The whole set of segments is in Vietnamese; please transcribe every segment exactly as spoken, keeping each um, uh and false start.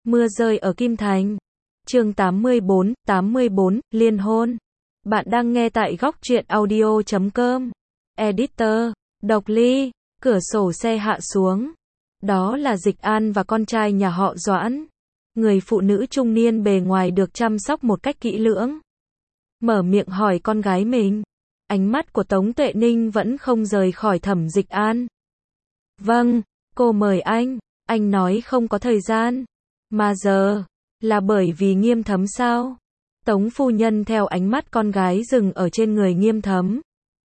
Mưa rơi ở Kim Thành. Chương tám mươi bốn, tám mươi bốn, liên hôn. Bạn đang nghe tại góc truyện audio chấm com. Editor, Độc Ly, cửa sổ xe hạ xuống. Đó là Dịch An và con trai nhà họ Doãn. Người phụ nữ trung niên bề ngoài được chăm sóc một cách kỹ lưỡng. Mở miệng hỏi con gái mình. Ánh mắt của Tống Tuệ Ninh vẫn không rời khỏi Thẩm Dịch An. Vâng, cô mời anh. Anh nói không có thời gian. Mà giờ, là bởi vì Nghiêm Thấm sao? Tống phu nhân theo ánh mắt con gái dừng ở trên người Nghiêm Thấm.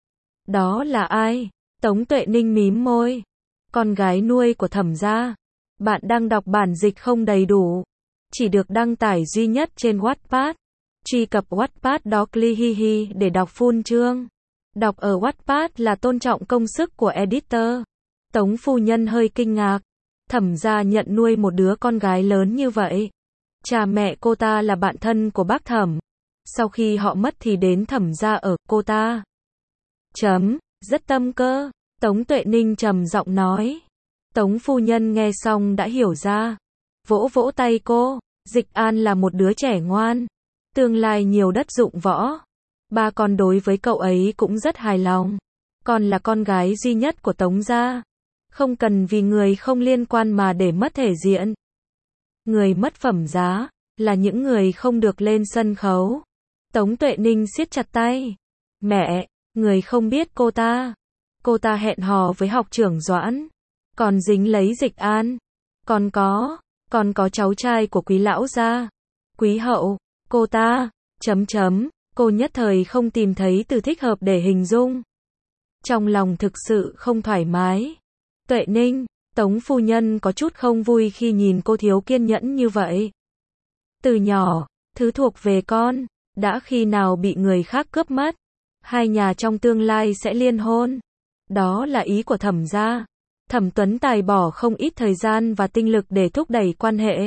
Đó là ai? Tống Tuệ Ninh mím môi. Con gái nuôi của Thẩm gia. Bạn đang đọc bản dịch không đầy đủ. Chỉ được đăng tải duy nhất trên Wattpad. Truy cập Wattpad Docly hi hi để đọc full chương. Đọc ở Wattpad là tôn trọng công sức của editor. Tống phu nhân hơi kinh ngạc. Thẩm gia nhận nuôi một đứa con gái lớn như vậy. Cha mẹ cô ta là bạn thân của bác Thẩm. Sau khi họ mất thì đến Thẩm gia ở cô ta. Chấm, rất tâm cơ. Tống Tuệ Ninh trầm giọng nói. Tống phu nhân nghe xong đã hiểu ra. Vỗ vỗ tay cô. Dịch An là một đứa trẻ ngoan. Tương lai nhiều đất dụng võ. Ba con đối với cậu ấy cũng rất hài lòng. Con là con gái duy nhất của Tống gia. Không cần vì người không liên quan mà để mất thể diện. Người mất phẩm giá, là những người không được lên sân khấu. Tống Tuệ Ninh siết chặt tay. Mẹ, người không biết cô ta. Cô ta hẹn hò với học trưởng Doãn. Còn dính lấy Dịch An. Còn có, còn có cháu trai của quý lão gia. Quý hậu, cô ta, chấm chấm, cô nhất thời không tìm thấy từ thích hợp để hình dung. Trong lòng thực sự không thoải mái. Tuệ Ninh, Tống phu nhân có chút không vui khi nhìn cô thiếu kiên nhẫn như vậy. Từ nhỏ, thứ thuộc về con, đã khi nào bị người khác cướp mất. Hai nhà trong tương lai sẽ liên hôn. Đó là ý của Thẩm gia. Thẩm Tuấn Tài bỏ không ít thời gian và tinh lực để thúc đẩy quan hệ.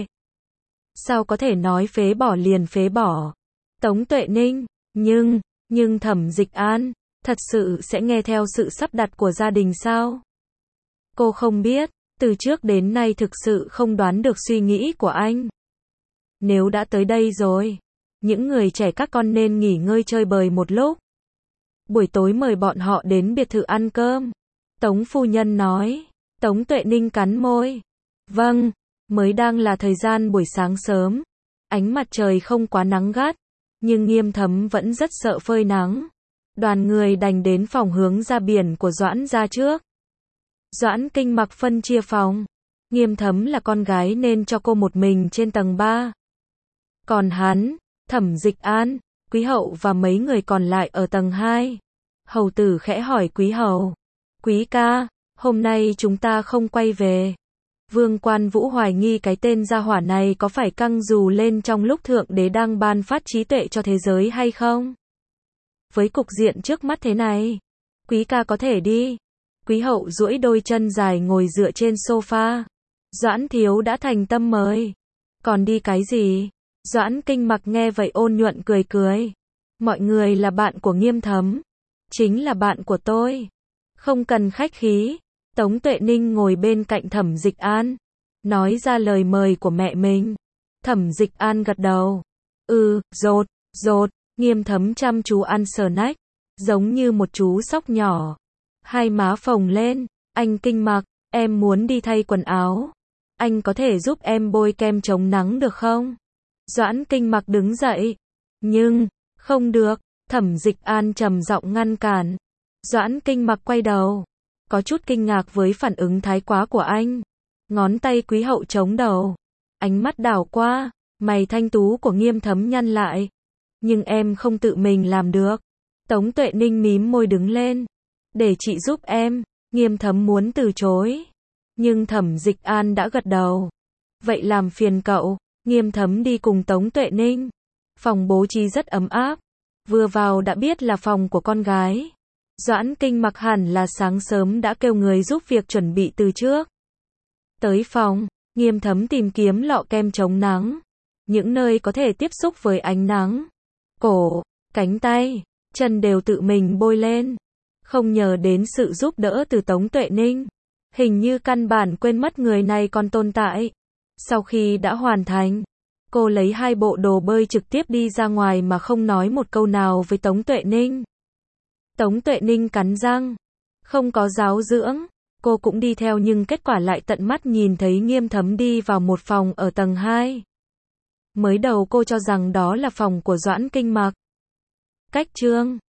Sao có thể nói phế bỏ liền phế bỏ? Tống Tuệ Ninh, nhưng, nhưng Thẩm Dịch An, thật sự sẽ nghe theo sự sắp đặt của gia đình sao? Cô không biết, từ trước đến nay thực sự không đoán được suy nghĩ của anh. Nếu đã tới đây rồi, những người trẻ các con nên nghỉ ngơi chơi bời một lúc. Buổi tối mời bọn họ đến biệt thự ăn cơm. Tống phu nhân nói. Tống Tuệ Ninh cắn môi. Vâng, mới đang là thời gian buổi sáng sớm. Ánh mặt trời không quá nắng gắt, nhưng Nghiêm Thấm vẫn rất sợ phơi nắng. Đoàn người đành đến phòng hướng ra biển của Doãn gia trước. Doãn Kinh Mặc phân chia phòng. Nghiêm Thấm là con gái nên cho cô một mình trên tầng ba. Còn hắn, Thẩm Dịch An, Quý hậu và mấy người còn lại ở tầng hai. Hầu tử khẽ hỏi Quý hầu. Quý ca, hôm nay chúng ta không quay về. Vương Quan Vũ hoài nghi cái tên gia hỏa này có phải căng dù lên trong lúc Thượng Đế đang ban phát trí tuệ cho thế giới hay không? Với cục diện trước mắt thế này, Quý ca có thể đi. Quý hậu duỗi đôi chân dài ngồi dựa trên sofa. Doãn thiếu đã thành tâm mời. Còn đi cái gì? Doãn Kinh Mặc nghe vậy ôn nhuận cười cười. Mọi người là bạn của Nghiêm Thấm. Chính là bạn của tôi. Không cần khách khí. Tống Tuệ Ninh ngồi bên cạnh Thẩm Dịch An. Nói ra lời mời của mẹ mình. Thẩm Dịch An gật đầu. Ừ, rột, rột. Nghiêm Thấm chăm chú ăn snack. Giống như một chú sóc nhỏ. Hai má phồng lên. Anh Kinh Mặc, em muốn đi thay quần áo. Anh có thể giúp em bôi kem chống nắng được không? Doãn Kinh Mặc đứng dậy. Nhưng, không được. Thẩm Dịch An trầm giọng ngăn cản. Doãn Kinh Mặc quay đầu. Có chút kinh ngạc với phản ứng thái quá của anh. Ngón tay Quý hậu chống đầu. Ánh mắt đảo qua. Mày thanh tú của Nghiêm Thấm nhăn lại. Nhưng em không tự mình làm được. Tống Tuệ Ninh mím môi đứng lên. Để chị giúp em. Nghiêm Thấm muốn từ chối. Nhưng Thẩm Dịch An đã gật đầu. Vậy làm phiền cậu. Nghiêm Thấm đi cùng Tống Tuệ Ninh. Phòng bố trí rất ấm áp. Vừa vào đã biết là phòng của con gái. Doãn Kinh Mặc hẳn là sáng sớm đã kêu người giúp việc chuẩn bị từ trước. Tới phòng, Nghiêm Thấm tìm kiếm lọ kem chống nắng. Những nơi có thể tiếp xúc với ánh nắng. Cổ, cánh tay, chân đều tự mình bôi lên. Không nhờ đến sự giúp đỡ từ Tống Tuệ Ninh. Hình như căn bản quên mất người này còn tồn tại. Sau khi đã hoàn thành, cô lấy hai bộ đồ bơi trực tiếp đi ra ngoài mà không nói một câu nào với Tống Tuệ Ninh. Tống Tuệ Ninh cắn răng, không có giáo dưỡng, cô cũng đi theo nhưng kết quả lại tận mắt nhìn thấy Nghiêm Thấm đi vào một phòng ở tầng hai. Mới đầu cô cho rằng đó là phòng của Doãn Kinh Mặc. Cách Trương